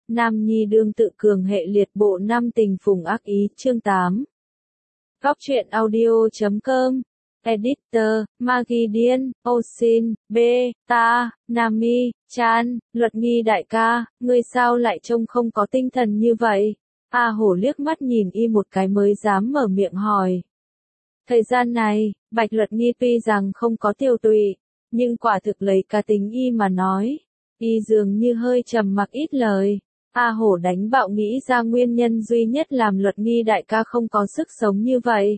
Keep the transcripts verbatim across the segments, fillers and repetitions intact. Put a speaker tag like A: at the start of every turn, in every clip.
A: Nam nhi đương tự cường hệ liệt bộ năm tình phùng ác ý, chương tám. Góc truyện audio chấm com. Editor, Magi Điên, Osin, B, Ta, Nami, Chan, Luật Nghi đại ca, ngươi sao lại trông không có tinh thần như vậy? A Hổ liếc mắt nhìn y một cái mới dám mở miệng hỏi. Thời gian này, Bạch Luật Nghi tuy rằng không có tiêu tụy, nhưng quả thực lấy cá tính y mà nói, y dường như hơi trầm mặc ít lời. A Hổ đánh bạo nghĩ ra nguyên nhân duy nhất làm Luật Nghi đại ca không có sức sống như vậy.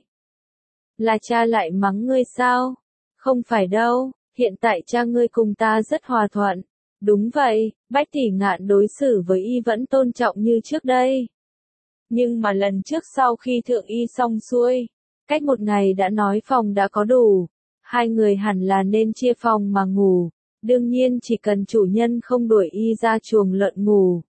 A: Là cha lại mắng ngươi sao? Không phải đâu, hiện tại cha ngươi cùng ta rất hòa thuận. Đúng vậy, Bách Tỷ Ngạn đối xử với y vẫn tôn trọng như trước đây. Nhưng mà lần trước sau khi thượng y xong xuôi, cách một ngày đã nói phòng đã có đủ, hai người hẳn là nên chia phòng mà ngủ, đương nhiên chỉ cần chủ nhân không đuổi y ra chuồng lợn ngủ.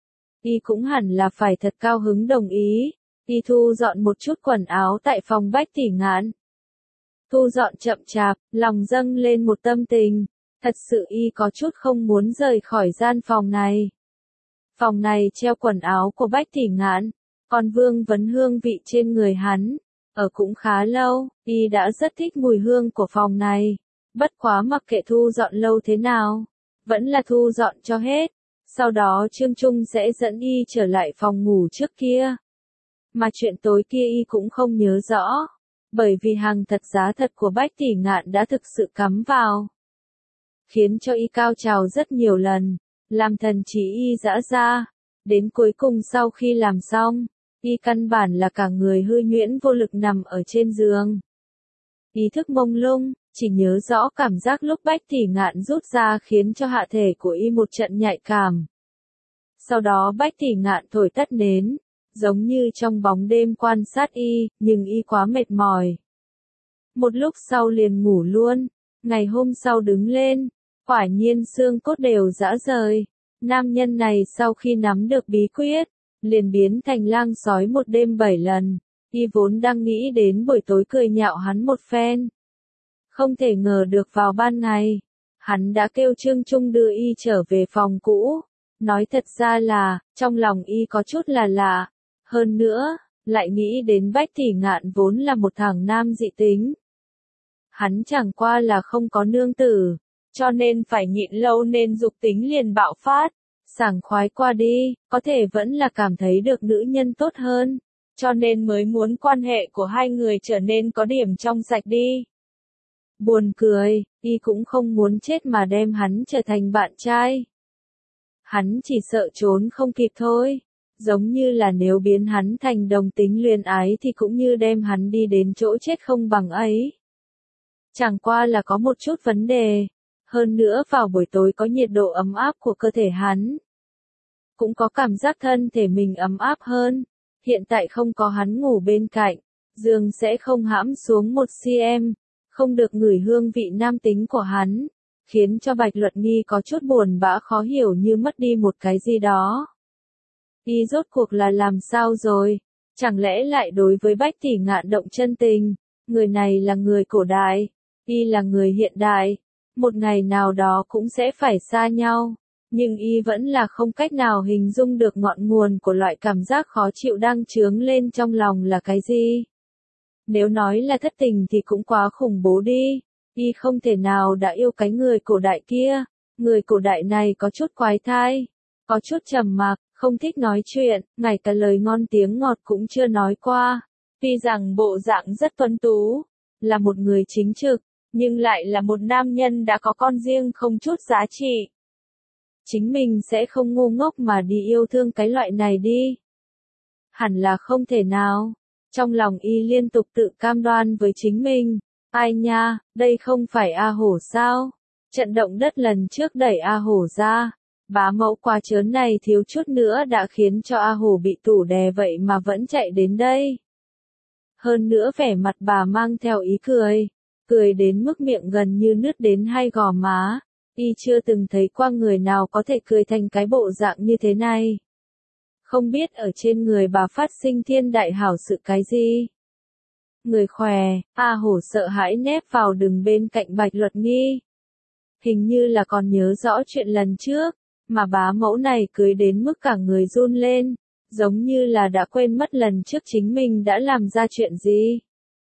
A: Y cũng hẳn là phải thật cao hứng đồng ý, y thu dọn một chút quần áo tại phòng Bách Tỷ Ngạn. Thu dọn chậm chạp, lòng dâng lên một tâm tình, thật sự y có chút không muốn rời khỏi gian phòng này. Phòng này treo quần áo của Bách Tỷ Ngạn, còn vương vấn hương vị trên người hắn, ở cũng khá lâu, y đã rất thích mùi hương của phòng này, bất quá mặc kệ thu dọn lâu thế nào, vẫn là thu dọn cho hết. Sau đó Trương Trung sẽ dẫn y trở lại phòng ngủ trước kia. Mà chuyện tối kia y cũng không nhớ rõ, bởi vì hàng thật giá thật của Bách Tỷ Ngạn đã thực sự cắm vào, khiến cho y cao trào rất nhiều lần, làm thần trí y dã ra. Đến cuối cùng sau khi làm xong, y căn bản là cả người hư nhuyễn vô lực nằm ở trên giường. Ý thức mông lung, chỉ nhớ rõ cảm giác lúc Bách Tỷ Ngạn rút ra khiến cho hạ thể của y một trận nhạy cảm. Sau đó Bách Tỷ Ngạn thổi tắt nến, giống như trong bóng đêm quan sát y, nhưng y quá mệt mỏi. Một lúc sau liền ngủ luôn, ngày hôm sau đứng lên, quả nhiên xương cốt đều rã rời. Nam nhân này sau khi nắm được bí quyết, liền biến thành lang sói một đêm bảy lần, y vốn đang nghĩ đến buổi tối cười nhạo hắn một phen. Không thể ngờ được vào ban ngày, hắn đã kêu Trương Trung đưa y trở về phòng cũ. Nói thật ra là, trong lòng y có chút là lạ, hơn nữa, lại nghĩ đến Bách Tỷ Ngạn vốn là một thằng nam dị tính. Hắn chẳng qua là không có nương tử, cho nên phải nhịn lâu nên dục tính liền bạo phát, sảng khoái qua đi, có thể vẫn là cảm thấy được nữ nhân tốt hơn, cho nên mới muốn quan hệ của hai người trở nên có điểm trong sạch đi. Buồn cười, y cũng không muốn chết mà đem hắn trở thành bạn trai. Hắn chỉ sợ trốn không kịp thôi, giống như là nếu biến hắn thành đồng tính luyến ái thì cũng như đem hắn đi đến chỗ chết không bằng ấy. Chẳng qua là có một chút vấn đề, hơn nữa vào buổi tối có nhiệt độ ấm áp của cơ thể hắn. Cũng có cảm giác thân thể mình ấm áp hơn, hiện tại không có hắn ngủ bên cạnh, giường sẽ không hãm xuống một xăng-ti-mét, không được ngửi hương vị nam tính của hắn. Khiến cho Bạch Luật Nghi có chút buồn bã khó hiểu như mất đi một cái gì đó. Y rốt cuộc là làm sao rồi? Chẳng lẽ lại đối với Bách Tỷ Ngạn động chân tình? Người này là người cổ đại, y là người hiện đại. Một ngày nào đó cũng sẽ phải xa nhau. Nhưng y vẫn là không cách nào hình dung được ngọn nguồn của loại cảm giác khó chịu đang chướng lên trong lòng là cái gì. Nếu nói là thất tình thì cũng quá khủng bố đi. Y không thể nào đã yêu cái người cổ đại kia, người cổ đại này có chút quái thai, có chút trầm mặc, không thích nói chuyện, ngay cả lời ngon tiếng ngọt cũng chưa nói qua. Tuy rằng bộ dạng rất tuấn tú, là một người chính trực, nhưng lại là một nam nhân đã có con riêng không chút giá trị. Chính mình sẽ không ngu ngốc mà đi yêu thương cái loại này đi. Hẳn là không thể nào. Trong lòng y liên tục tự cam đoan với chính mình. Ai nha, đây không phải A Hổ sao? Trận động đất lần trước đẩy A Hổ ra. Bá mẫu quá trớn này thiếu chút nữa đã khiến cho A Hổ bị tủ đè vậy mà vẫn chạy đến đây. Hơn nữa vẻ mặt bà mang theo ý cười. Cười đến mức miệng gần như nứt đến hai gò má. Y chưa từng thấy qua người nào có thể cười thành cái bộ dạng như thế này. Không biết ở trên người bà phát sinh thiên đại hảo sự cái gì. Người khỏe, A Hổ sợ hãi nép vào đường bên cạnh Bạch Luật Nghi. Hình như là còn nhớ rõ chuyện lần trước, mà bá mẫu này cưới đến mức cả người run lên, giống như là đã quên mất lần trước chính mình đã làm ra chuyện gì.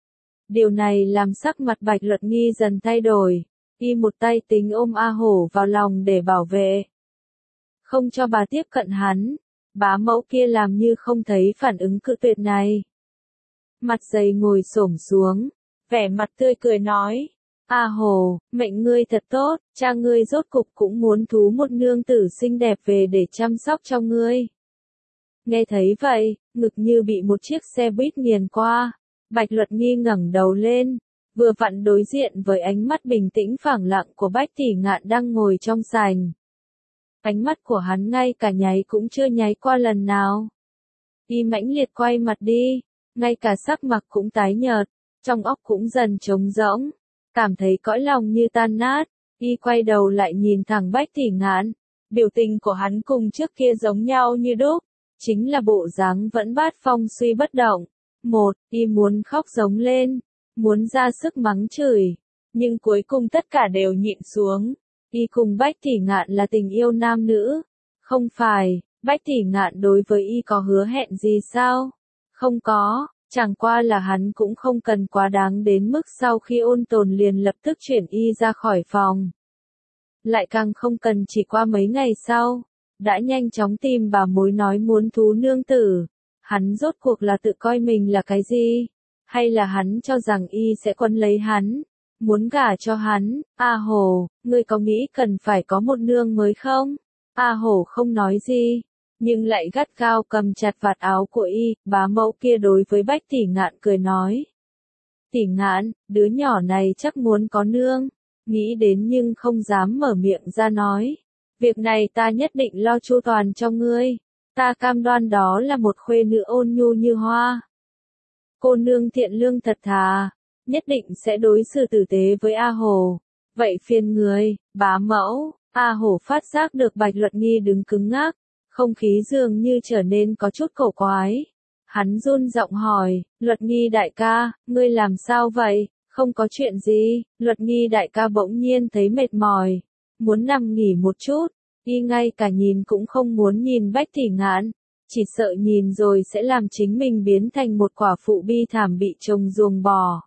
A: Điều này làm sắc mặt Bạch Luật Nghi dần thay đổi, y một tay tính ôm A Hổ vào lòng để bảo vệ, không cho bà tiếp cận hắn. Bá mẫu kia làm như không thấy phản ứng cự tuyệt này. Mặt dày ngồi xổm xuống, vẻ mặt tươi cười nói, A Hồ, mệnh ngươi thật tốt, cha ngươi rốt cục cũng muốn thú một nương tử xinh đẹp về để chăm sóc cho ngươi. Nghe thấy vậy, ngực như bị một chiếc xe buýt nghiền qua, Bạch Luật Nghi ngẩng đầu lên, vừa vặn đối diện với ánh mắt bình tĩnh phẳng lặng của Bách Tỷ Ngạn đang ngồi trong sành. Ánh mắt của hắn ngay cả nháy cũng chưa nháy qua lần nào. Y mãnh liệt quay mặt đi, ngay cả sắc mặt cũng tái nhợt, trong óc cũng dần trống rỗng, cảm thấy cõi lòng như tan nát. Y quay đầu lại nhìn thẳng Bách Tỷ Ngạn, biểu tình của hắn cùng trước kia giống nhau như đúc, chính là bộ dáng vẫn bát phong suy bất động. Một, y muốn khóc giống lên, muốn ra sức mắng chửi, nhưng cuối cùng tất cả đều nhịn xuống. Y cùng Bách Tỷ Ngạn là tình yêu nam nữ, không phải. Bách Tỷ Ngạn đối với y có hứa hẹn gì sao? Không có, chẳng qua là hắn cũng không cần quá đáng đến mức sau khi ôn tồn liền lập tức chuyển y ra khỏi phòng. Lại càng không cần chỉ qua mấy ngày sau, đã nhanh chóng tìm bà mối nói muốn thú nương tử. Hắn rốt cuộc là tự coi mình là cái gì? Hay là hắn cho rằng y sẽ quấn lấy hắn? Muốn gả cho hắn? A Hồ, ngươi có nghĩ cần phải có một nương mới không? A Hồ không nói gì, nhưng lại gắt gao cầm chặt vạt áo của y. Bá mẫu kia đối với Bách Tỷ Ngạn cười nói. Tỷ Ngạn, đứa nhỏ này chắc muốn có nương, nghĩ đến nhưng không dám mở miệng ra nói. Việc này ta nhất định lo chu toàn cho ngươi, ta cam đoan đó là một khuê nữ ôn nhu như hoa. Cô nương thiện lương thật thà, nhất định sẽ đối xử tử tế với A Hồ. Vậy phiền người, bá mẫu. A Hổ phát giác được Bạch Luật Nghi đứng cứng ngắc, không khí dường như trở nên có chút cổ quái. Hắn run giọng hỏi, Luật Nghi đại ca, ngươi làm sao vậy? Không có chuyện gì. Luật Nghi đại ca bỗng nhiên thấy mệt mỏi, muốn nằm nghỉ một chút, y ngay cả nhìn cũng không muốn nhìn Bách Tỷ Ngạn, chỉ sợ nhìn rồi sẽ làm chính mình biến thành một quả phụ bi thảm bị chồng ruồng bỏ.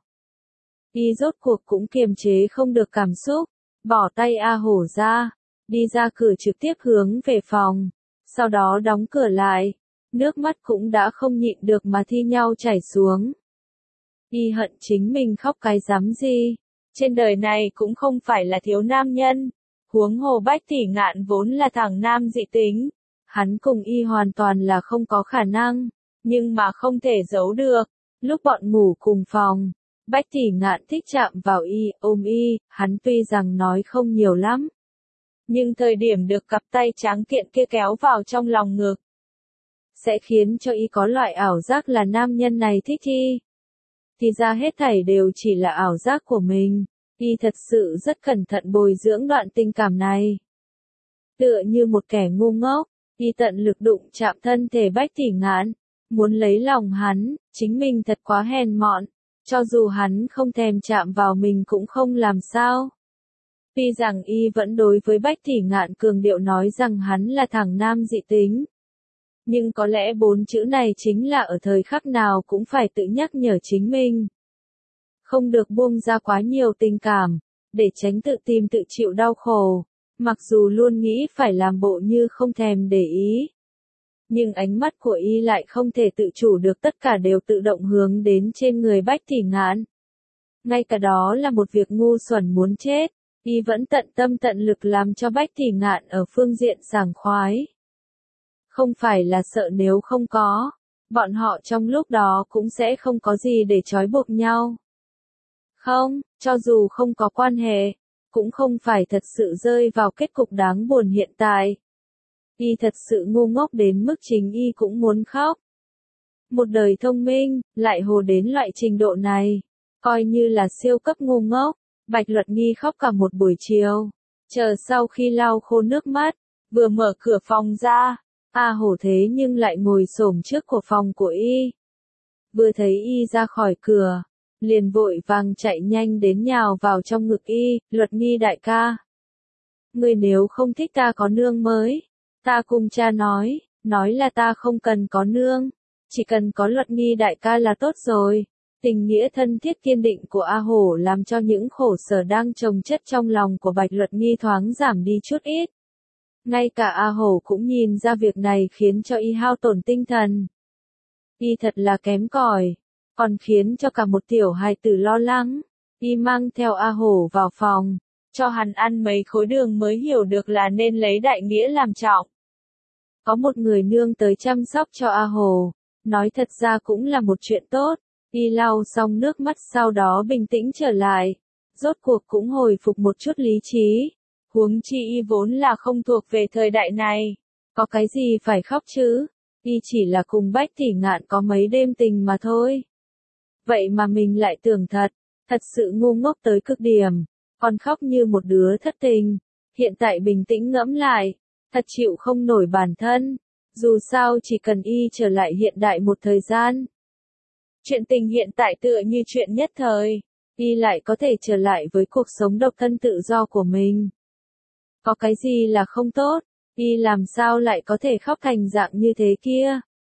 A: Y rốt cuộc cũng kiềm chế không được cảm xúc, bỏ tay A Hổ ra, đi ra cửa trực tiếp hướng về phòng, sau đó đóng cửa lại, nước mắt cũng đã không nhịn được mà thi nhau chảy xuống. Y hận chính mình khóc cái dám gì, trên đời này cũng không phải là thiếu nam nhân, huống hồ Bách Tỷ Ngạn vốn là thằng nam dị tính, hắn cùng y hoàn toàn là không có khả năng, nhưng mà không thể giấu được, lúc bọn ngủ cùng phòng. Bách Tỷ Ngạn thích chạm vào y, ôm y, hắn tuy rằng nói không nhiều lắm, nhưng thời điểm được cặp tay trắng kiện kia kéo vào trong lòng ngực, sẽ khiến cho y có loại ảo giác là nam nhân này thích y. Thì ra hết thảy đều chỉ là ảo giác của mình, y thật sự rất cẩn thận bồi dưỡng đoạn tình cảm này. Tựa như một kẻ ngu ngốc, y tận lực đụng chạm thân thể Bách Tỷ Ngạn, muốn lấy lòng hắn, chính mình thật quá hèn mọn. Cho dù hắn không thèm chạm vào mình cũng không làm sao. Tuy rằng y vẫn đối với Bách Tỷ Ngạn cường điệu nói rằng hắn là thằng nam dị tính. Nhưng có lẽ bốn chữ này chính là ở thời khắc nào cũng phải tự nhắc nhở chính mình. Không được buông ra quá nhiều tình cảm, để tránh tự tìm tự chịu đau khổ. Mặc dù luôn nghĩ phải làm bộ như không thèm để ý, nhưng ánh mắt của y lại không thể tự chủ được, tất cả đều tự động hướng đến trên người Bách Tỷ Ngạn. Ngay cả đó là một việc ngu xuẩn muốn chết, y vẫn tận tâm tận lực làm cho Bách Tỷ Ngạn ở phương diện sảng khoái. Không phải là sợ nếu không có, bọn họ trong lúc đó cũng sẽ không có gì để trói buộc nhau. Không, cho dù không có quan hệ, cũng không phải thật sự rơi vào kết cục đáng buồn hiện tại. Y thật sự ngu ngốc đến mức chính y cũng muốn khóc. Một đời thông minh, lại hồ đến loại trình độ này, coi như là siêu cấp ngu ngốc. Bạch Luật Nghi khóc cả một buổi chiều, chờ sau khi lau khô nước mắt, vừa mở cửa phòng ra, A Hổ thế nhưng lại ngồi xổm trước của phòng của y. Vừa thấy y ra khỏi cửa, liền vội vàng chạy nhanh đến nhào vào trong ngực y, Luật Nghi đại ca. ngươi nếu không thích ta có nương mới, ta cùng cha nói, nói là ta không cần có nương, chỉ cần có Luật Nghi đại ca là tốt rồi. Tình nghĩa thân thiết kiên định của A Hổ làm cho những khổ sở đang chồng chất trong lòng của Bạch Luật Nghi thoáng giảm đi chút ít. Ngay cả A Hổ cũng nhìn ra việc này khiến cho y hao tổn tinh thần. Y thật là kém cỏi, còn khiến cho cả một tiểu hài tử lo lắng. Y mang theo A Hổ vào phòng, cho hắn ăn mấy khối đường mới hiểu được là nên lấy đại nghĩa làm trọng. Có một người nương tới chăm sóc cho A Hổ, nói thật ra cũng là một chuyện tốt. Y lau xong nước mắt sau đó bình tĩnh trở lại, rốt cuộc cũng hồi phục một chút lý trí. Huống chi y vốn là không thuộc về thời đại này, có cái gì phải khóc chứ, y chỉ là cùng Bách Tỷ Ngạn có mấy đêm tình mà thôi. Vậy mà mình lại tưởng thật, thật sự ngu ngốc tới cực điểm, còn khóc như một đứa thất tình. Hiện tại bình tĩnh ngẫm lại, thật chịu không nổi bản thân, dù sao chỉ cần y trở lại hiện đại một thời gian. Chuyện tình hiện tại tựa như chuyện nhất thời, y lại có thể trở lại với cuộc sống độc thân tự do của mình. Có cái gì là không tốt, y làm sao lại có thể khóc thành dạng như thế kia.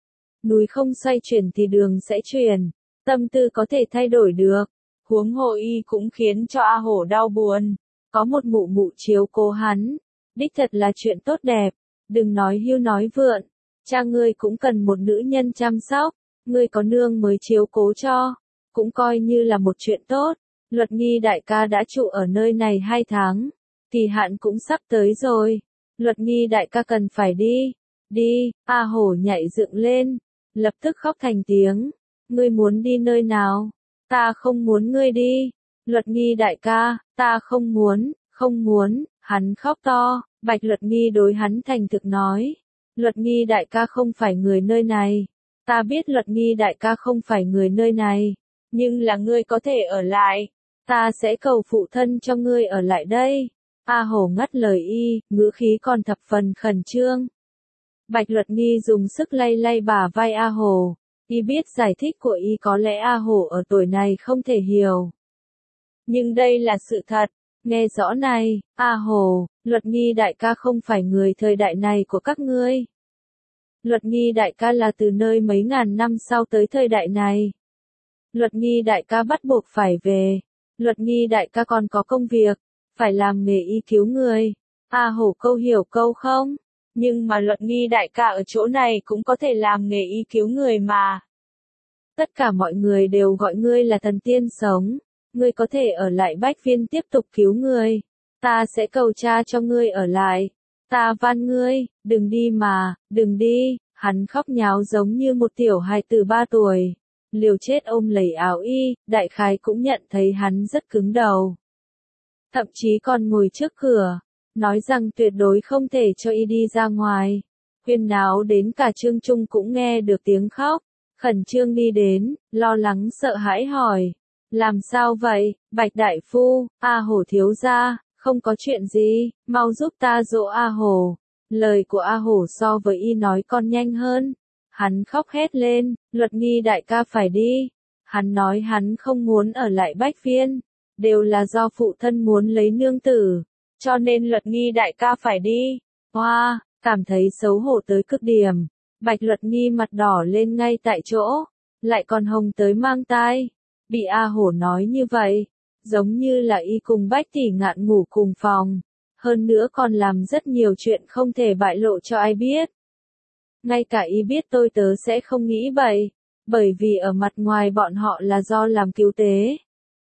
A: Núi không xoay chuyển thì đường sẽ chuyển, tâm tư có thể thay đổi được, huống hồ y cũng khiến cho A Hổ đau buồn. Có một mụ mụ chiếu cố hắn, đích thật là chuyện tốt đẹp, đừng nói hưu nói vượn, cha ngươi cũng cần một nữ nhân chăm sóc. Ngươi có nương mới chiếu cố cho, cũng coi như là một chuyện tốt. Luật Nghi đại ca đã trụ ở nơi này hai tháng, kỳ hạn cũng sắp tới rồi. Luật Nghi đại ca cần phải đi, đi. A Hổ nhảy dựng lên, lập tức khóc thành tiếng. Ngươi muốn đi nơi nào? Ta không muốn ngươi đi. Luật Nghi đại ca, ta không muốn, không muốn. Hắn khóc to, Bạch Luật Nghi đối hắn thành thực nói. Luật Nghi đại ca không phải người nơi này. Ta biết Luật Nghi đại ca không phải người nơi này, nhưng là ngươi có thể ở lại, ta sẽ cầu phụ thân cho ngươi ở lại đây. A Hổ ngắt lời y, ngữ khí còn thập phần khẩn trương. Bạch Luật Nghi dùng sức lay lay bả vai A Hổ, y biết giải thích của y có lẽ A Hổ ở tuổi này không thể hiểu. Nhưng đây là sự thật, nghe rõ này, A Hổ, Luật Nghi đại ca không phải người thời đại này của các ngươi. Luật Nghi đại ca là từ nơi mấy ngàn năm sau tới thời đại này. Luật Nghi đại ca bắt buộc phải về. Luật Nghi đại ca còn có công việc, phải làm nghề y cứu người. A Hổ câu hiểu câu không? Nhưng mà Luật Nghi đại ca ở chỗ này cũng có thể làm nghề y cứu người mà. Tất cả mọi người đều gọi ngươi là thần tiên sống. Ngươi có thể ở lại Bách Viên tiếp tục cứu người. Ta sẽ cầu cha cho ngươi ở lại. Ta van ngươi, đừng đi mà, đừng đi. Hắn khóc nháo giống như một tiểu hài tử ba tuổi. Liều chết ôm lấy áo y, đại khái cũng nhận thấy hắn rất cứng đầu. Thậm chí còn ngồi trước cửa, nói rằng tuyệt đối không thể cho y đi ra ngoài. Huyên náo đến cả Trương Trung cũng nghe được tiếng khóc, khẩn trương đi đến, lo lắng sợ hãi hỏi. Làm sao vậy, Bạch Đại Phu, A Hổ thiếu gia, không có chuyện gì, mau giúp ta dỗ A Hổ. Lời của A Hổ so với y nói còn nhanh hơn. Hắn khóc hét lên, Luật Nghi đại ca phải đi. Hắn nói hắn không muốn ở lại Bách Viên, đều là do phụ thân muốn lấy nương tử, cho nên Luật Nghi đại ca phải đi. Hoa, wow, cảm thấy xấu hổ tới cực điểm. Bạch Luật Nghi mặt đỏ lên ngay tại chỗ, lại còn hồng tới mang tai. Bị A Hổ nói như vậy, giống như là y cùng Bách Tỷ Ngạn ngủ cùng phòng. Hơn nữa còn làm rất nhiều chuyện không thể bại lộ cho ai biết. Ngay cả y biết tôi tớ sẽ không nghĩ vậy, bởi vì ở mặt ngoài bọn họ là do làm cứu tế.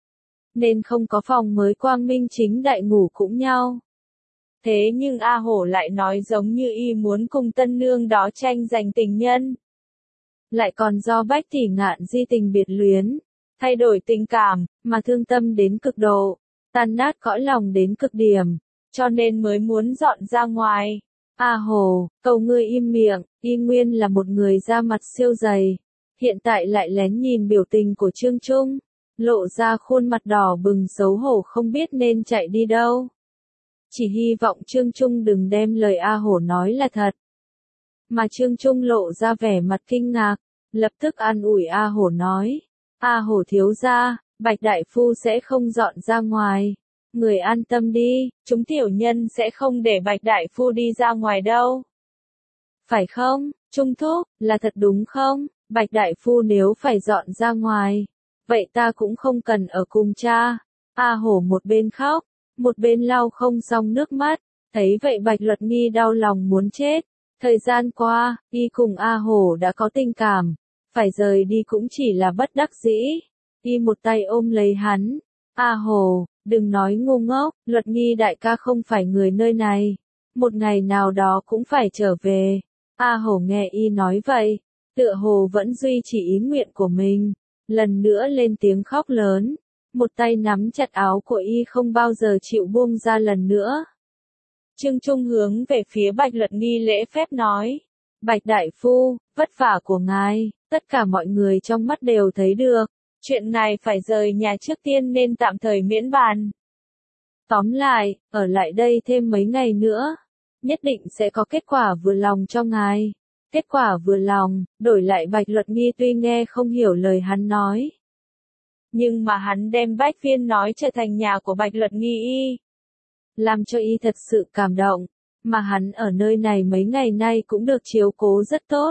A: Nên không có phòng mới quang minh chính đại ngủ cũng nhau. Thế nhưng A Hổ lại nói giống như y muốn cùng tân nương đó tranh giành tình nhân. Lại còn do Bách Tỷ Ngạn di tình biệt luyến, thay đổi tình cảm, mà thương tâm đến cực độ, tan nát cõi lòng đến cực điểm, cho nên mới muốn dọn ra ngoài. A Hổ, cầu ngươi im miệng, y nguyên là một người da mặt siêu dày, hiện tại lại lén nhìn biểu tình của Trương Trung, lộ ra khuôn mặt đỏ bừng xấu hổ không biết nên chạy đi đâu. Chỉ hy vọng Trương Trung đừng đem lời A Hổ nói là thật. Mà Trương Trung lộ ra vẻ mặt kinh ngạc, lập tức an ủi A Hổ nói, A Hổ thiếu gia, Bạch Đại Phu sẽ không dọn ra ngoài, người an tâm đi, chúng tiểu nhân sẽ không để Bạch Đại Phu đi ra ngoài đâu. Phải không, Trung Thúc, là thật đúng không? Bạch Đại Phu nếu phải dọn ra ngoài, vậy ta cũng không cần ở cùng cha. A Hổ một bên khóc, một bên lau không xong nước mắt, thấy vậy Bạch Luật Nghi đau lòng muốn chết. Thời gian qua, y cùng A Hổ đã có tình cảm, phải rời đi cũng chỉ là bất đắc dĩ. Y một tay ôm lấy hắn, A Hổ, đừng nói ngu ngốc, Luật Nghi đại ca không phải người nơi này, một ngày nào đó cũng phải trở về. A Hổ nghe y nói vậy, tựa hồ vẫn duy trì ý nguyện của mình, lần nữa lên tiếng khóc lớn, một tay nắm chặt áo của y không bao giờ chịu buông ra lần nữa. Trương Trung hướng về phía Bạch Luật Nghi lễ phép nói, Bạch Đại Phu, vất vả của ngài, tất cả mọi người trong mắt đều thấy được, chuyện này phải rời nhà trước tiên nên tạm thời miễn bàn. Tóm lại, ở lại đây thêm mấy ngày nữa, nhất định sẽ có kết quả vừa lòng cho ngài. Kết quả vừa lòng, đổi lại Bạch Luật Nghi tuy nghe không hiểu lời hắn nói. Nhưng mà hắn đem Bách Viên nói trở thành nhà của Bạch Luật Nghi y. Làm cho y thật sự cảm động, mà hắn ở nơi này mấy ngày nay cũng được chiếu cố rất tốt.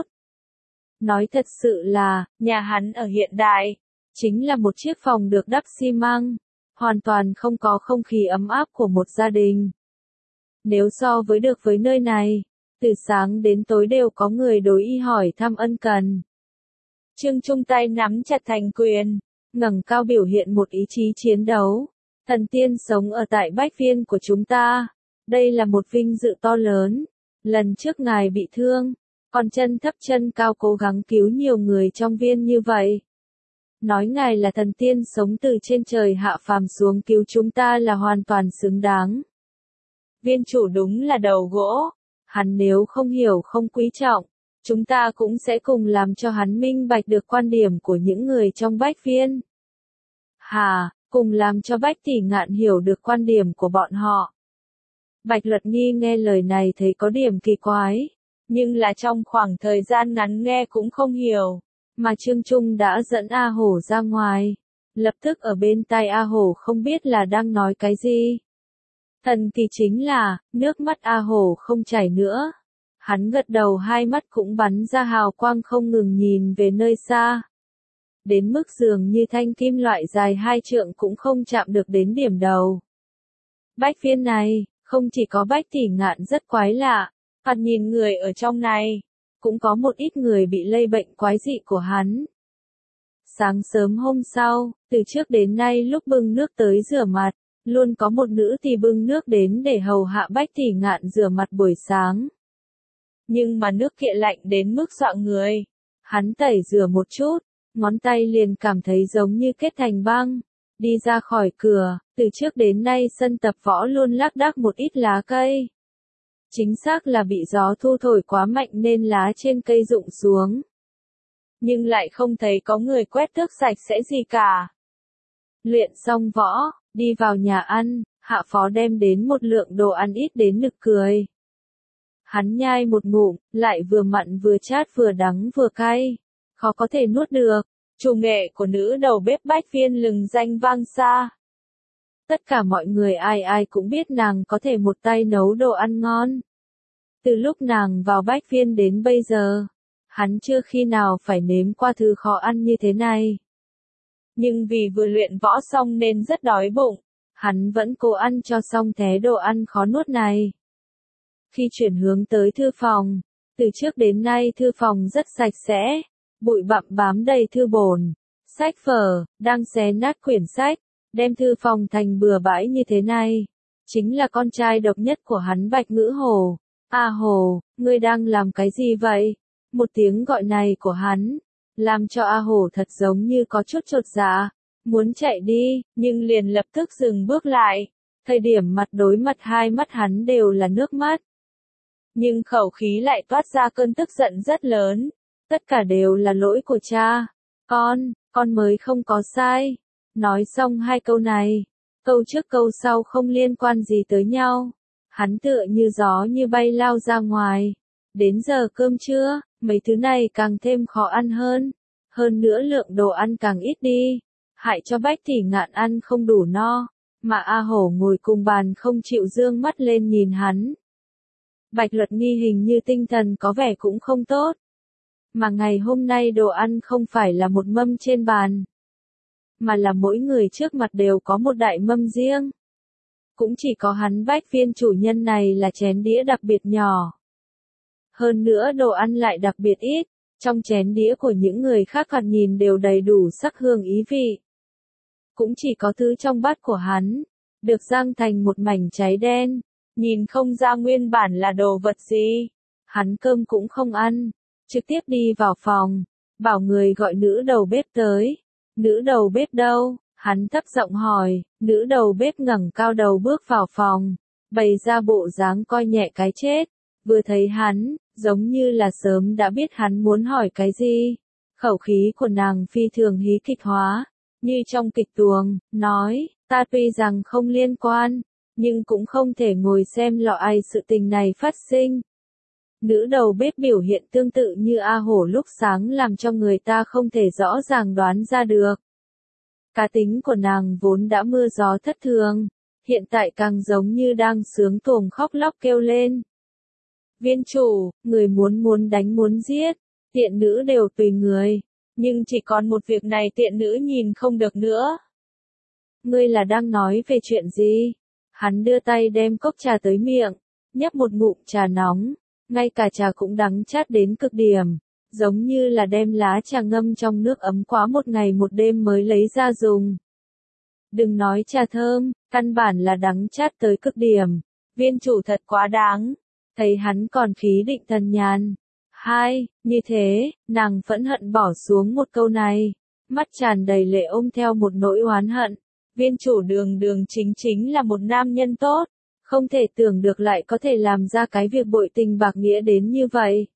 A: Nói thật sự là, nhà hắn ở hiện đại, chính là một chiếc phòng được đắp xi măng, hoàn toàn không có không khí ấm áp của một gia đình. Nếu so với được với nơi này, từ sáng đến tối đều có người đối y hỏi thăm ân cần. Trương Trung tay nắm chặt thành quyền, ngẩng cao biểu hiện một ý chí chiến đấu. Thần tiên sống ở tại Bách Viên của chúng ta, đây là một vinh dự to lớn. Lần trước ngài bị thương, còn chân thấp chân cao cố gắng cứu nhiều người trong viên như vậy. Nói ngài là thần tiên sống từ trên trời hạ phàm xuống cứu chúng ta là hoàn toàn xứng đáng. Viên chủ đúng là đầu gỗ, hắn nếu không hiểu không quý trọng, chúng ta cũng sẽ cùng làm cho hắn minh bạch được quan điểm của những người trong Bách Viên. Hà, cùng làm cho Bách Tỷ Ngạn hiểu được quan điểm của bọn họ. Bạch Luật Nghi nghe lời này thấy có điểm kỳ quái, nhưng là trong khoảng thời gian ngắn nghe cũng không hiểu, mà Trương Trung đã dẫn A Hổ ra ngoài, lập tức ở bên tai A Hổ không biết là đang nói cái gì. Thần kỳ chính là, nước mắt A Hổ không chảy nữa. Hắn gật đầu hai mắt cũng bắn ra hào quang không ngừng nhìn về nơi xa. Đến mức dường như thanh kim loại dài hai trượng cũng không chạm được đến điểm đầu. Bách Viên này, không chỉ có Bách Tỷ Ngạn rất quái lạ, thoạt nhìn người ở trong này, cũng có một ít người bị lây bệnh quái dị của hắn. Sáng sớm hôm sau, từ trước đến nay lúc bưng nước tới rửa mặt, luôn có một nữ tỳ bưng nước đến để hầu hạ Bách Tỷ Ngạn rửa mặt buổi sáng. Nhưng mà nước kia lạnh đến mức dọa người. Hắn tẩy rửa một chút, ngón tay liền cảm thấy giống như kết thành băng. Đi ra khỏi cửa, từ trước đến nay sân tập võ luôn lác đác một ít lá cây. Chính xác là bị gió thu thổi quá mạnh nên lá trên cây rụng xuống. Nhưng lại không thấy có người quét tước sạch sẽ gì cả. Luyện xong võ, đi vào nhà ăn, hạ phó đem đến một lượng đồ ăn ít đến nực cười. Hắn nhai một ngụm, lại vừa mặn vừa chát vừa đắng vừa cay, khó có thể nuốt được. Chủ nghệ của nữ đầu bếp Bách Viên lừng danh vang xa. Tất cả mọi người ai ai cũng biết nàng có thể một tay nấu đồ ăn ngon. Từ lúc nàng vào Bách Viên đến bây giờ, hắn chưa khi nào phải nếm qua thứ khó ăn như thế này. Nhưng vì vừa luyện võ xong nên rất đói bụng, hắn vẫn cố ăn cho xong thế đồ ăn khó nuốt này. Khi chuyển hướng tới thư phòng, từ trước đến nay thư phòng rất sạch sẽ, bụi bặm bám đầy thư bồn, sách vở, đang xé nát quyển sách, đem thư phòng thành bừa bãi như thế này. Chính là con trai độc nhất của hắn Bạch Ngữ Hồ. A Hồ, ngươi đang làm cái gì vậy? Một tiếng gọi này của hắn, làm cho A Hồ thật giống như có chút chột dạ, muốn chạy đi, nhưng liền lập tức dừng bước lại. Thời điểm mặt đối mặt hai mắt hắn đều là nước mắt. Nhưng khẩu khí lại toát ra cơn tức giận rất lớn. Tất cả đều là lỗi của cha. Con, con mới không có sai. Nói xong hai câu này, câu trước câu sau không liên quan gì tới nhau. Hắn tựa như gió như bay lao ra ngoài. Đến giờ cơm trưa, mấy thứ này càng thêm khó ăn hơn. Hơn nữa lượng đồ ăn càng ít đi. Hại cho Bách Tỷ Ngạn ăn không đủ no. mà A Hổ ngồi cùng bàn không chịu dương mắt lên nhìn hắn. Bạch Luật Nghi hình như tinh thần có vẻ cũng không tốt. Mà ngày hôm nay đồ ăn không phải là một mâm trên bàn, mà là mỗi người trước mặt đều có một đại mâm riêng. Cũng chỉ có hắn Bách Viên chủ nhân này là chén đĩa đặc biệt nhỏ. Hơn nữa đồ ăn lại đặc biệt ít, trong chén đĩa của những người khác thoạt nhìn đều đầy đủ sắc hương ý vị. Cũng chỉ có thứ trong bát của hắn, được rang thành một mảnh cháy đen, nhìn không ra nguyên bản là đồ vật gì. Hắn cơm cũng không ăn, trực tiếp đi vào phòng, bảo người gọi nữ đầu bếp tới. Nữ đầu bếp đâu? Hắn thấp giọng hỏi, nữ đầu bếp ngẩng cao đầu bước vào phòng, bày ra bộ dáng coi nhẹ cái chết. Vừa thấy hắn, giống như là sớm đã biết hắn muốn hỏi cái gì. Khẩu khí của nàng phi thường hí kịch hóa, như trong kịch tuồng, nói, ta tuy rằng không liên quan, nhưng cũng không thể ngồi xem lọ ai sự tình này phát sinh. Nữ đầu bếp biểu hiện tương tự như A Hổ lúc sáng làm cho người ta không thể rõ ràng đoán ra được. Cá tính của nàng vốn đã mưa gió thất thường, hiện tại càng giống như đang sướng tuồng khóc lóc kêu lên. Viên chủ, người muốn muốn đánh muốn giết, tiện nữ đều tùy người, nhưng chỉ còn một việc này tiện nữ nhìn không được nữa. Ngươi là đang nói về chuyện gì? Hắn đưa tay đem cốc trà tới miệng, nhấp một ngụm trà nóng, ngay cả trà cũng đắng chát đến cực điểm, giống như là đem lá trà ngâm trong nước ấm quá một ngày một đêm mới lấy ra dùng. Đừng nói trà thơm, căn bản là đắng chát tới cực điểm, viên chủ thật quá đáng. Thấy hắn còn khí định thần nhàn. Hai, như thế, nàng phẫn hận bỏ xuống một câu này, mắt tràn đầy lệ ôm theo một nỗi oán hận. Viên chủ đường đường chính chính là một nam nhân tốt, không thể tưởng được lại có thể làm ra cái việc bội tình bạc nghĩa đến như vậy.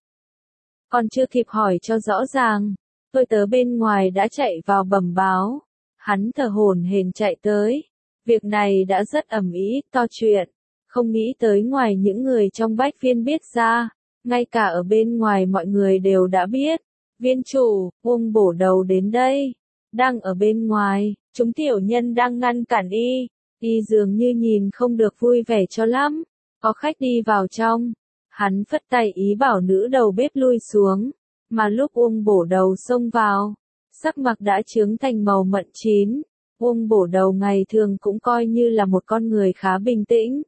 A: Còn chưa kịp hỏi cho rõ ràng, tôi tớ bên ngoài đã chạy vào bẩm báo. Hắn thở hổn hển chạy tới. Việc này đã rất ầm ĩ, to chuyện. Không nghĩ tới ngoài những người trong Bách Viên biết ra, ngay cả ở bên ngoài mọi người đều đã biết. Viên chủ, Uông Bổ Đầu đến đây. Đang ở bên ngoài, chúng tiểu nhân đang ngăn cản y. Y dường như nhìn không được vui vẻ cho lắm. Có khách đi vào trong. Hắn phất tay ý bảo nữ đầu bếp lui xuống. Mà lúc Uông Bổ Đầu xông vào, sắc mặt đã chướng thành màu mận chín. Uông Bổ Đầu ngày thường cũng coi như là một con người khá bình tĩnh.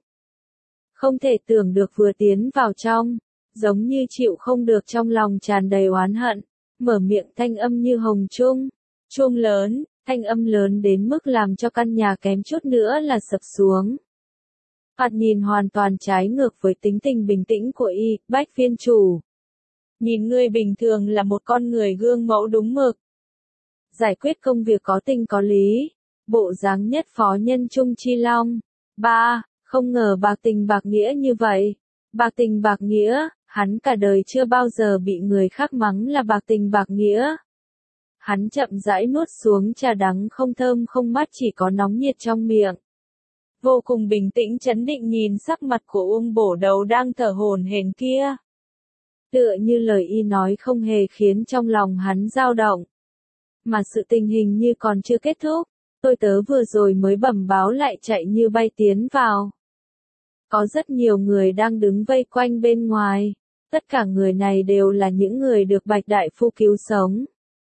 A: Không thể tưởng được vừa tiến vào trong, giống như chịu không được trong lòng tràn đầy oán hận, mở miệng thanh âm như hồng trung, chuông lớn, thanh âm lớn đến mức làm cho căn nhà kém chút nữa là sập xuống. Thoạt nhìn hoàn toàn trái ngược với tính tình bình tĩnh của y, Bách Viên chủ. Nhìn ngươi bình thường là một con người gương mẫu đúng mực. Giải quyết công việc có tình có lý, bộ dáng nhất phó nhân trung chi long. Ba. Không ngờ bạc tình bạc nghĩa như vậy. Bạc tình bạc nghĩa, hắn cả đời chưa bao giờ bị người khác mắng là bạc tình bạc nghĩa. Hắn chậm rãi nuốt xuống trà đắng không thơm không mát chỉ có nóng nhiệt trong miệng. Vô cùng bình tĩnh trấn định nhìn sắc mặt của Uông Bổ Đầu đang thở hổn hển kia. Tựa như lời y nói không hề khiến trong lòng hắn dao động. Mà sự tình hình như còn chưa kết thúc, tôi tớ vừa rồi mới bẩm báo lại chạy như bay tiến vào. Có rất nhiều người đang đứng vây quanh bên ngoài, tất cả người này đều là những người được Bạch Đại Phu cứu sống.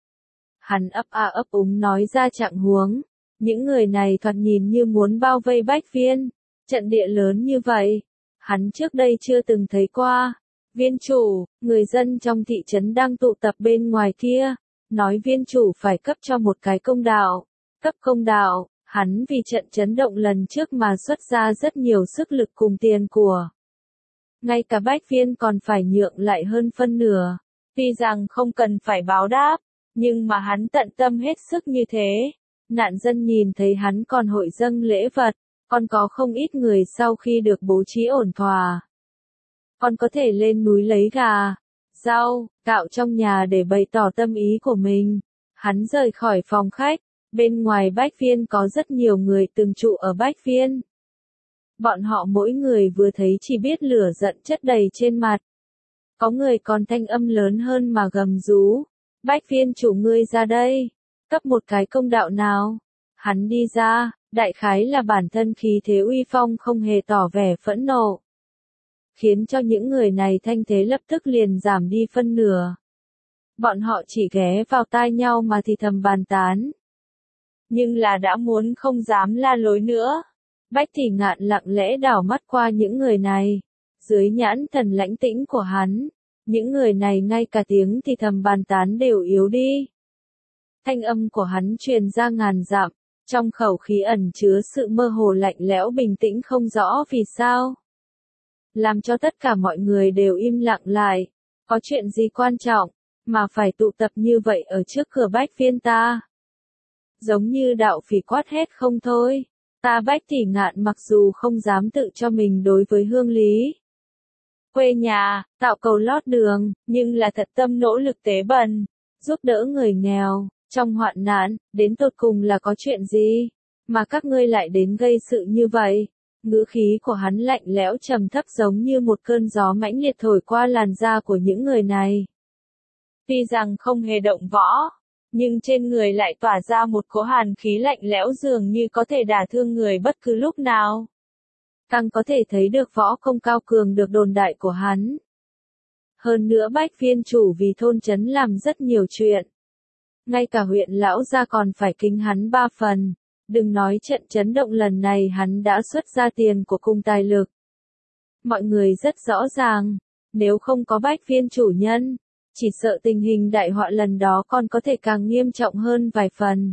A: Hắn ấp a ấp úng nói ra trạng huống, những người này thoạt nhìn như muốn bao vây Bách Viên, trận địa lớn như vậy, hắn trước đây chưa từng thấy qua. Viên chủ, người dân trong thị trấn đang tụ tập bên ngoài kia, nói viên chủ phải cấp cho một cái công đạo, cấp công đạo. Hắn vì trận chấn động lần trước mà xuất ra rất nhiều sức lực cùng tiền của. Ngay cả Bách Viên còn phải nhượng lại hơn phân nửa. Tuy rằng không cần phải báo đáp, nhưng mà hắn tận tâm hết sức như thế. Nạn dân nhìn thấy hắn còn hội dâng lễ vật, còn có không ít người sau khi được bố trí ổn thỏa. Còn có thể lên núi lấy gà, rau, gạo trong nhà để bày tỏ tâm ý của mình. Hắn rời khỏi phòng khách. Bên ngoài Bách Viên có rất nhiều người từng trụ ở Bách Viên. Bọn họ mỗi người vừa thấy chỉ biết lửa giận chất đầy trên mặt. Có người còn thanh âm lớn hơn mà gầm rú. Bách Viên chủ ngươi ra đây. Cấp một cái công đạo nào. Hắn đi ra, đại khái là bản thân khí thế uy phong không hề tỏ vẻ phẫn nộ, khiến cho những người này thanh thế lập tức liền giảm đi phân nửa. Bọn họ chỉ ghé vào tai nhau mà thì thầm bàn tán. Nhưng là đã muốn không dám la lối nữa. Bách Thị Ngạn lặng lẽ đảo mắt qua những người này. Dưới nhãn thần lãnh tĩnh của hắn, những người này ngay cả tiếng thì thầm bàn tán đều yếu đi. Thanh âm của hắn truyền ra ngàn dặm, trong khẩu khí ẩn chứa sự mơ hồ lạnh lẽo bình tĩnh không rõ vì sao. Làm cho tất cả mọi người đều im lặng lại. Có chuyện gì quan trọng, mà phải tụ tập như vậy ở trước cửa Bách Viên ta? Giống như đạo phỉ quát hét không thôi. Ta Bách Thị Ngạn mặc dù không dám tự cho mình đối với hương lý quê nhà, tạo cầu lót đường, nhưng là thật tâm nỗ lực tế bần, giúp đỡ người nghèo, trong hoạn nạn, đến tột cùng là có chuyện gì, mà các ngươi lại đến gây sự như vậy. Ngữ khí của hắn lạnh lẽo trầm thấp giống như một cơn gió mãnh liệt thổi qua làn da của những người này. Tuy rằng không hề động võ, nhưng trên người lại tỏa ra một cỗ hàn khí lạnh lẽo dường như có thể đả thương người bất cứ lúc nào. Càng có thể thấy được võ công cao cường được đồn đại của hắn. Hơn nữa Bách Viên chủ vì thôn trấn làm rất nhiều chuyện. Ngay cả huyện lão gia còn phải kính hắn ba phần. Đừng nói trận chấn động lần này hắn đã xuất ra tiền của cùng tài lực. Mọi người rất rõ ràng, nếu không có Bách Viên chủ nhân, chỉ sợ tình hình đại họa lần đó còn có thể càng nghiêm trọng hơn vài phần.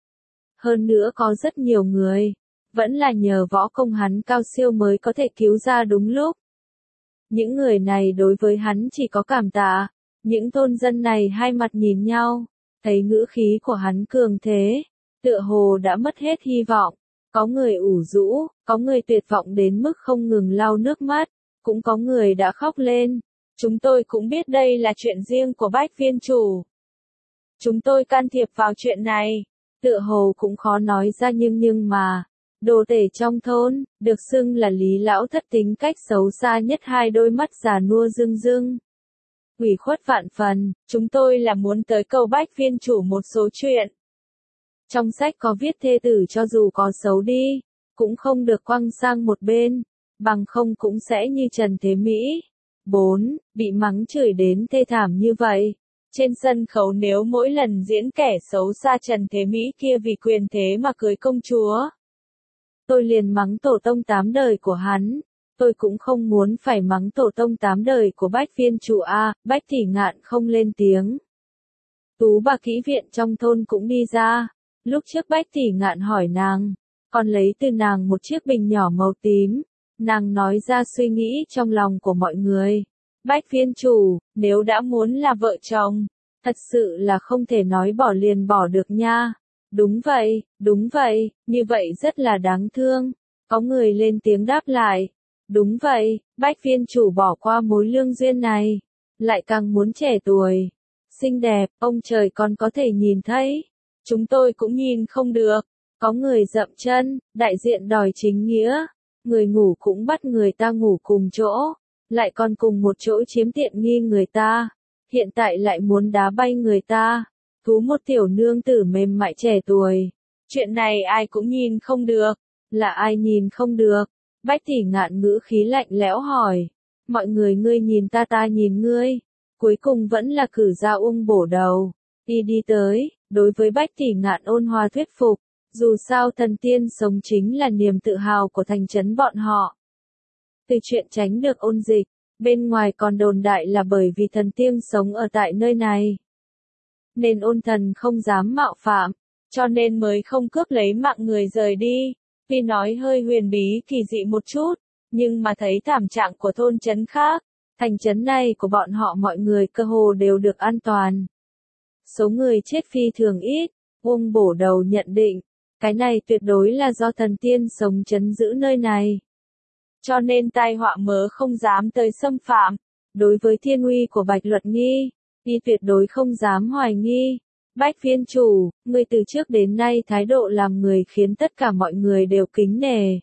A: Hơn nữa có rất nhiều người, vẫn là nhờ võ công hắn cao siêu mới có thể cứu ra đúng lúc. Những người này đối với hắn chỉ có cảm tạ, những thôn dân này hai mặt nhìn nhau, thấy ngữ khí của hắn cường thế, tựa hồ đã mất hết hy vọng, có người ủ rũ, có người tuyệt vọng đến mức không ngừng lau nước mắt, cũng có người đã khóc lên. Chúng tôi cũng biết đây là chuyện riêng của Bách Viên chủ. Chúng tôi can thiệp vào chuyện này, tựa hồ cũng khó nói ra nhưng nhưng mà, đồ tể trong thôn, được xưng là Lý lão thất tính cách xấu xa nhất hai đôi mắt già nua rưng rưng. Ủy khuất vạn phần, chúng tôi là muốn tới cầu Bách Viên chủ một số chuyện. Trong sách có viết thê tử cho dù có xấu đi, cũng không được quăng sang một bên, bằng không cũng sẽ như Trần Thế Mỹ. bốn. Bị mắng chửi đến thê thảm như vậy. Trên sân khấu nếu mỗi lần diễn kẻ xấu xa Trần Thế Mỹ kia vì quyền thế mà cưới công chúa, tôi liền mắng tổ tông tám đời của hắn. Tôi cũng không muốn phải mắng tổ tông tám đời của Bách Viên chủ a. Bách Thị Ngạn không lên tiếng. Tú bà kỹ viện trong thôn cũng đi ra. Lúc trước Bách Thị Ngạn hỏi nàng, còn lấy từ nàng một chiếc bình nhỏ màu tím. Nàng nói ra suy nghĩ trong lòng của mọi người. Bách Viên chủ, nếu đã muốn là vợ chồng, thật sự là không thể nói bỏ liền bỏ được nha. Đúng vậy, đúng vậy, như vậy rất là đáng thương. Có người lên tiếng đáp lại. Đúng vậy, Bách Viên chủ bỏ qua mối lương duyên này. Lại càng muốn trẻ tuổi, xinh đẹp, ông trời còn có thể nhìn thấy. Chúng tôi cũng nhìn không được. Có người dậm chân, đại diện đòi chính nghĩa. Người ngủ cũng bắt người ta ngủ cùng chỗ, lại còn cùng một chỗ chiếm tiện nghi người ta. Hiện tại lại muốn đá bay người ta, thú một tiểu nương tử mềm mại trẻ tuổi. Chuyện này ai cũng nhìn không được. Là ai nhìn không được? Bách Thị Ngạn ngữ khí lạnh lẽo hỏi. Mọi người ngươi nhìn ta ta nhìn ngươi. Cuối cùng vẫn là cử ra ung bổ đầu. Đi đi tới, đối với Bách Thị Ngạn ôn hòa thuyết phục. Dù sao thần tiên sống chính là niềm tự hào của thành trấn bọn họ. Từ chuyện tránh được ôn dịch, bên ngoài còn đồn đại là bởi vì thần tiên sống ở tại nơi này. Nên ôn thần không dám mạo phạm, cho nên mới không cướp lấy mạng người rời đi. Tuy nói hơi huyền bí kỳ dị một chút, nhưng mà thấy thảm trạng của thôn trấn khác, thành trấn này của bọn họ mọi người cơ hồ đều được an toàn. Số người chết phi thường ít, Uông Bổ Đầu nhận định. Cái này tuyệt đối là do thần tiên sống trấn giữ nơi này. Cho nên tai họa mớ không dám tới xâm phạm. Đối với thiên uy của Bạch Luật Nghi, y tuyệt đối không dám hoài nghi. Bách Viên chủ, người từ trước đến nay thái độ làm người khiến tất cả mọi người đều kính nể.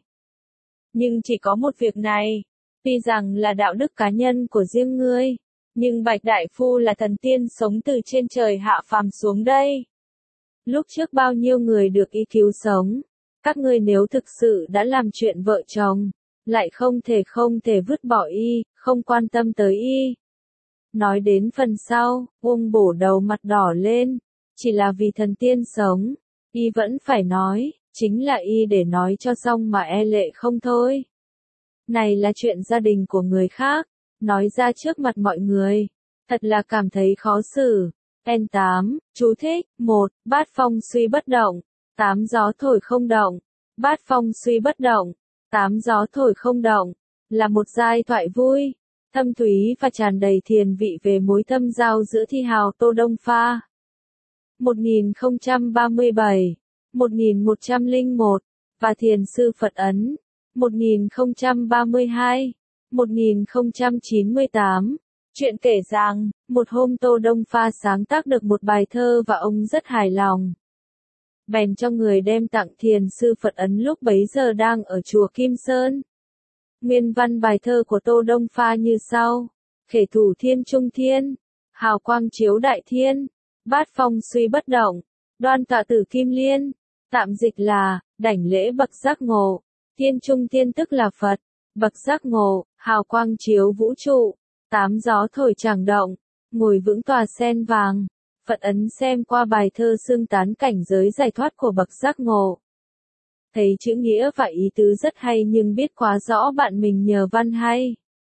A: Nhưng chỉ có một việc này, tuy rằng là đạo đức cá nhân của riêng ngươi, nhưng Bạch Đại Phu là thần tiên sống từ trên trời hạ phàm xuống đây. Lúc trước bao nhiêu người được y cứu sống. Các ngươi nếu thực sự đã làm chuyện vợ chồng, lại không thể không thể vứt bỏ y, không quan tâm tới y. Nói đến phần sau, Uông Bổ đầu mặt đỏ lên, chỉ là vì thần tiên sống, y vẫn phải nói, chính là y để nói cho xong mà e lệ không thôi. Này là chuyện gia đình của người khác, nói ra trước mặt mọi người, thật là cảm thấy khó xử. N tám, chú thích, một, bát phong suy bất động, tám gió thổi không động, bát phong suy bất động, tám gió thổi không động, là một giai thoại vui, thâm thúy và tràn đầy thiền vị về mối thâm giao giữa thi hào Tô Đông Pha. một nghìn không trăm ba mươi bảy, một nghìn một trăm lẻ một, và thiền sư Phật Ấn, một nghìn không trăm ba mươi hai, một nghìn không trăm chín mươi tám. Chuyện kể rằng, một hôm Tô Đông Pha sáng tác được một bài thơ và ông rất hài lòng. Bèn cho người đem tặng thiền sư Phật Ấn lúc bấy giờ đang ở chùa Kim Sơn. Nguyên văn bài thơ của Tô Đông Pha như sau: khể thủ thiên trung thiên, hào quang chiếu đại thiên, bát phong suy bất động, đoan tọa tử kim liên. Tạm dịch là, đảnh lễ bậc giác ngộ, thiên trung thiên tức là Phật, bậc giác ngộ, hào quang chiếu vũ trụ, tám gió thổi chẳng động, ngồi vững tòa sen vàng. Phật Ấn xem qua bài thơ xưng tán cảnh giới giải thoát của bậc giác ngộ. Thấy chữ nghĩa và ý tứ rất hay nhưng biết quá rõ bạn mình nhờ văn hay.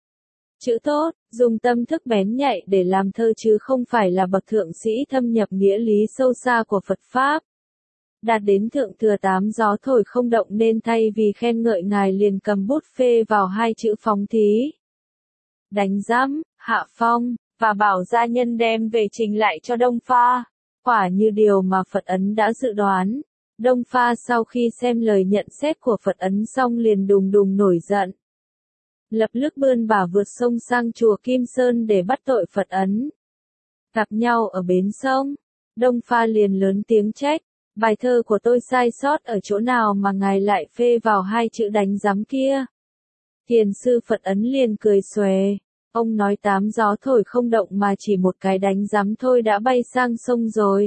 A: Chữ tốt, dùng tâm thức bén nhạy để làm thơ chứ không phải là bậc thượng sĩ thâm nhập nghĩa lý sâu xa của Phật Pháp. Đạt đến thượng thừa tám gió thổi không động nên thay vì khen ngợi ngài liền cầm bút phê vào hai chữ phóng thí. Đánh giám, hạ phong, và bảo gia nhân đem về trình lại cho Đông Pha. Quả như điều mà Phật Ấn đã dự đoán. Đông Pha sau khi xem lời nhận xét của Phật Ấn xong liền đùng đùng nổi giận. Lập tức bươn bả vượt sông sang chùa Kim Sơn để bắt tội Phật Ấn. Gặp nhau ở bến sông, Đông Pha liền lớn tiếng trách, bài thơ của tôi sai sót ở chỗ nào mà ngài lại phê vào hai chữ đánh giám kia. Thiền sư Phật Ấn liền cười xòe, ông nói tám gió thổi không động mà chỉ một cái đánh giám thôi đã bay sang sông rồi.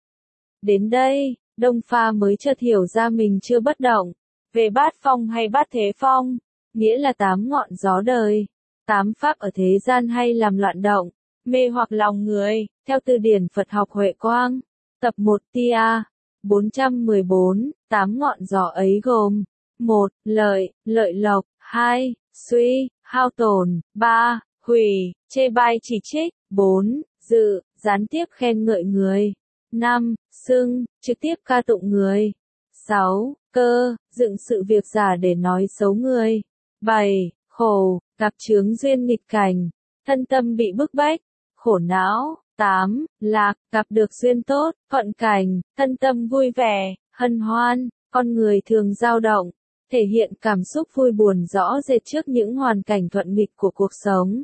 A: Đến đây, Đông Pha mới chợt hiểu ra mình chưa bất động. Về bát phong hay bát thế phong, nghĩa là tám ngọn gió đời, tám pháp ở thế gian hay làm loạn động, mê hoặc lòng người, theo từ điển Phật học Huệ Quang, tập một tia, bốn trăm mười bốn, tám ngọn gió ấy gồm: một. Lợi, lợi lộc, hai. Suy, hao tổn, ba. Hủy, chê bai chỉ trích, bốn. Dự, gián tiếp khen ngợi người, năm. Xưng, trực tiếp ca tụng người, sáu. Cơ, dựng sự việc giả để nói xấu người, bảy. Khổ, gặp chướng duyên nghịch cảnh, thân tâm bị bức bách, khổ não, tám. Lạc, gặp được duyên tốt, thuận cảnh, thân tâm vui vẻ, hân hoan, con người thường dao động, thể hiện cảm xúc vui buồn rõ rệt trước những hoàn cảnh thuận nghịch của cuộc sống.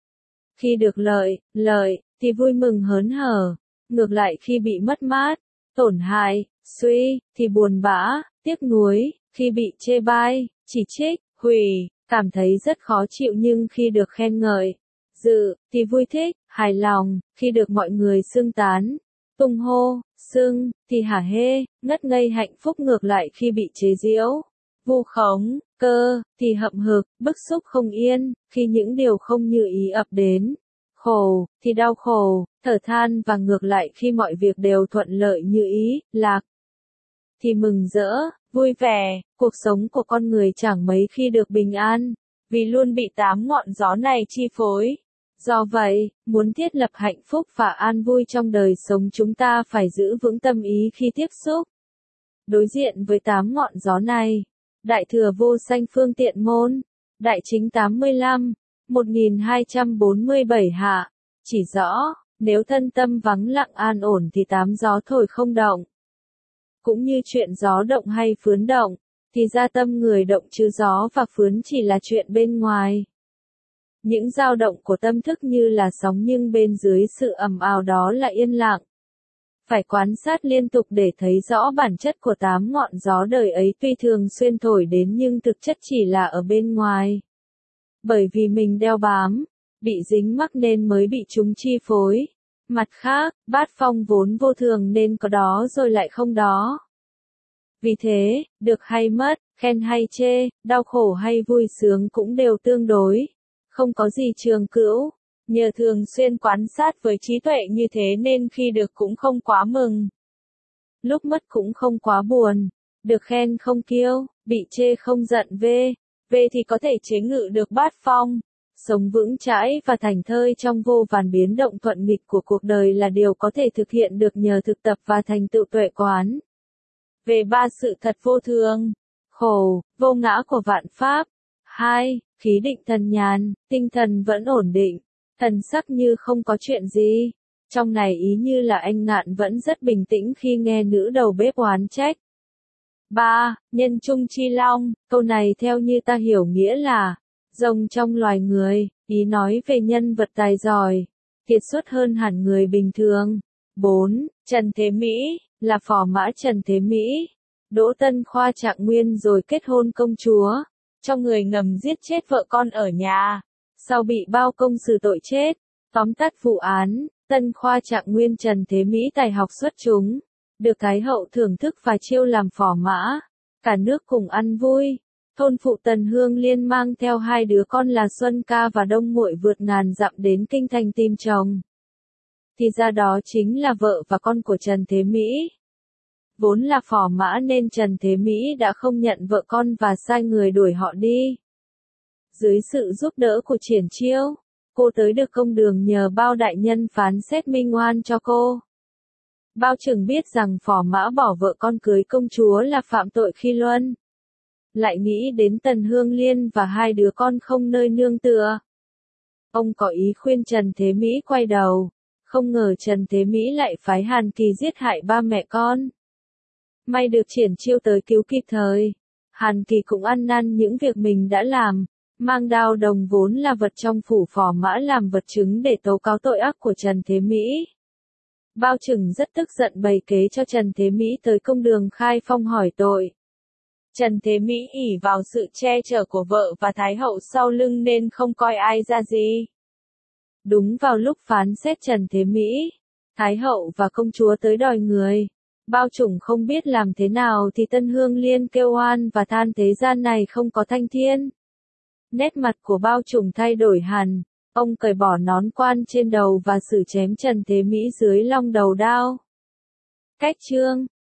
A: Khi được lợi, lợi, thì vui mừng hớn hở, ngược lại khi bị mất mát, tổn hại, suy, thì buồn bã, tiếc nuối, khi bị chê bai, chỉ trích, hủy, cảm thấy rất khó chịu nhưng khi được khen ngợi, dự, thì vui thích, hài lòng, khi được mọi người xưng tán, tung hô, xưng, thì hả hê, ngất ngây hạnh phúc ngược lại khi bị chế giễu, vu khống, cơ, thì hậm hực, bức xúc không yên, khi những điều không như ý ập đến, khổ, thì đau khổ, thở than và ngược lại khi mọi việc đều thuận lợi như ý, lạc, thì mừng rỡ, vui vẻ, cuộc sống của con người chẳng mấy khi được bình an, vì luôn bị tám ngọn gió này chi phối. Do vậy, muốn thiết lập hạnh phúc và an vui trong đời sống chúng ta phải giữ vững tâm ý khi tiếp xúc. Đối diện với tám ngọn gió này, Đại Thừa Vô Sanh Phương Tiện Môn, Đại Chính tám mươi lăm, một nghìn hai trăm bốn mươi bảy hạ, chỉ rõ, nếu thân tâm vắng lặng an ổn thì tám gió thổi không động. Cũng như chuyện gió động hay phướn động, thì ra tâm người động chứ gió và phướn chỉ là chuyện bên ngoài. Những dao động của tâm thức như là sóng nhưng bên dưới sự ầm ào đó là yên lặng. Phải quan sát liên tục để thấy rõ bản chất của tám ngọn gió đời ấy tuy thường xuyên thổi đến nhưng thực chất chỉ là ở bên ngoài. Bởi vì mình đeo bám, bị dính mắc nên mới bị chúng chi phối. Mặt khác, bát phong vốn vô thường nên có đó rồi lại không đó. Vì thế, được hay mất, khen hay chê, đau khổ hay vui sướng cũng đều tương đối. Không có gì trường cữu. Nhờ thường xuyên quan sát với trí tuệ như thế nên khi được cũng không quá mừng. Lúc mất cũng không quá buồn. Được khen không kiêu, bị chê không giận về. Về thì có thể chế ngự được bát phong. Sống vững chãi và thảnh thơi trong vô vàn biến động thuận nghịch của cuộc đời là điều có thể thực hiện được nhờ thực tập và thành tựu tuệ quán. Về ba sự thật vô thường, khổ, vô ngã của vạn pháp. hai. Khí định thần nhàn, tinh thần vẫn ổn định, thần sắc như không có chuyện gì. Trong này ý như là anh Ngạn vẫn rất bình tĩnh khi nghe nữ đầu bếp oán trách. ba. Nhân trung chi long, câu này theo như ta hiểu nghĩa là rồng trong loài người, ý nói về nhân vật tài giỏi, kiệt xuất hơn hẳn người bình thường. bốn. Trần Thế Mỹ, là phò mã Trần Thế Mỹ, Đỗ Tân Khoa Trạng Nguyên rồi kết hôn công chúa, cho người ngầm giết chết vợ con ở nhà, sau bị bao công xử tội chết. Tóm tắt vụ án, Tân Khoa Trạng Nguyên Trần Thế Mỹ tài học xuất chúng, được Thái hậu thưởng thức và chiêu làm phò mã, cả nước cùng ăn vui. Thôn phụ Tần Hương Liên mang theo hai đứa con là Xuân Ca và Đông Muội vượt ngàn dặm đến kinh thành tìm chồng. Thì ra đó chính là vợ và con của Trần Thế Mỹ. Vốn là phò mã nên Trần Thế Mỹ đã không nhận vợ con và sai người đuổi họ đi. Dưới sự giúp đỡ của Triển Chiêu, cô tới được công đường nhờ Bao đại nhân phán xét minh oan cho cô. Bao Trừng biết rằng phò mã bỏ vợ con cưới công chúa là phạm tội khi luân. Lại nghĩ đến Tần Hương Liên và hai đứa con không nơi nương tựa. Ông có ý khuyên Trần Thế Mỹ quay đầu, không ngờ Trần Thế Mỹ lại phái Hàn Kỳ giết hại ba mẹ con. May được Triển Chiêu tới cứu kịp thời. Hàn Kỳ cũng ăn năn những việc mình đã làm, mang đao đồng vốn là vật trong phủ phò mã làm vật chứng để tố cáo tội ác của Trần Thế Mỹ. Bao Trừng rất tức giận bày kế cho Trần Thế Mỹ tới công đường khai phong hỏi tội. Trần Thế Mỹ ỷ vào sự che chở của vợ và Thái hậu sau lưng nên không coi ai ra gì. Đúng vào lúc phán xét Trần Thế Mỹ, Thái hậu và công chúa tới đòi người. Bao Trừng không biết làm thế nào thì Tân Hương Liên kêu oan và than thế gian này không có thanh thiên. Nét mặt của Bao Trừng thay đổi hẳn, ông cởi bỏ nón quan trên đầu và xử chém Trần Thế Mỹ dưới long đầu đao. Cách chương